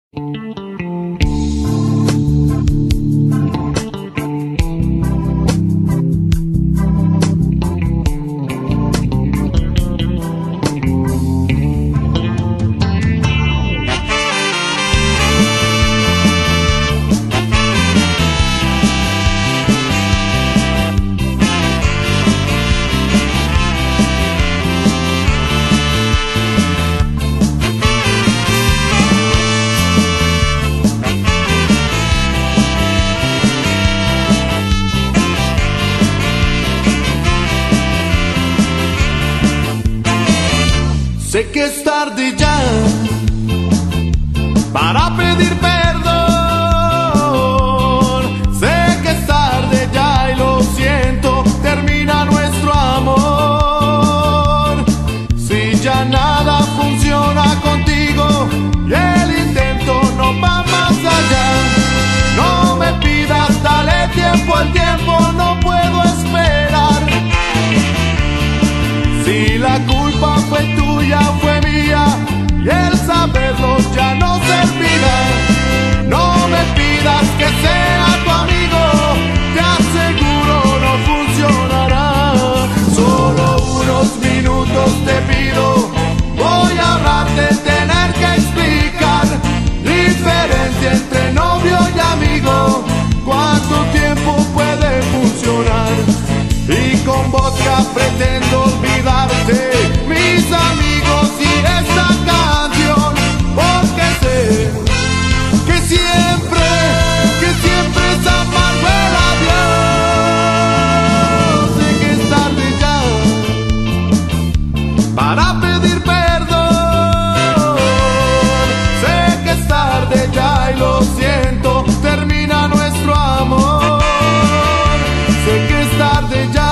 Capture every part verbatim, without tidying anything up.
Sé que es tarde ya para pedir perdón. Sé que es tarde ya y lo siento, termina nuestro amor. Si ya nada funciona contigo y el intento no va más allá, no me pidas, dale tiempo al tiempo, no puedo esperar. Si la culpa fue tuya, fue mía, y el saberlo ya no servirá. No me pidas que sea tu amigo, te aseguro no funcionará. Solo unos minutos te pido, voy a ahorrarte tener que explicar diferencia entre novio y amigo, cuánto tiempo puede funcionar. Y con vodka pretendo olvidarte, mis amigos y esta canción, porque sé que siempre, que siempre es amargo el adiós. Sé que es tarde ya para pedir perdón. Sé que es tarde ya y lo siento, termina nuestro amor. Sé que es tarde ya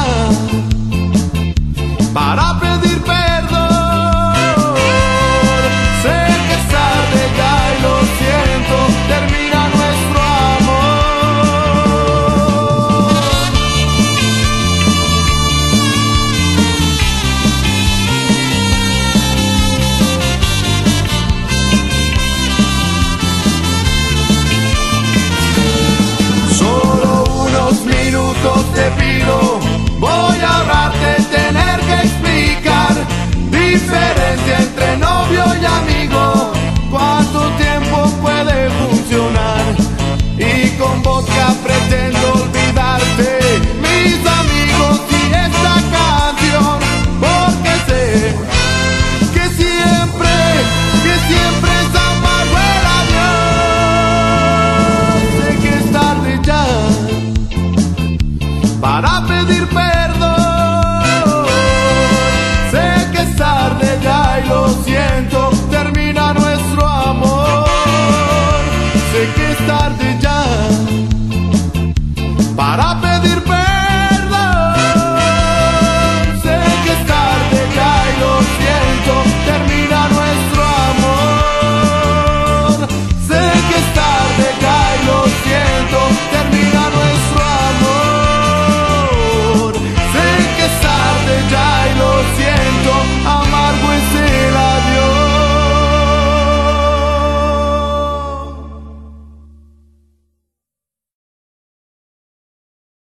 para pedir perdón. Sé que es tarde ya y lo siento, termina nuestro amor. Solo unos minutos te pido,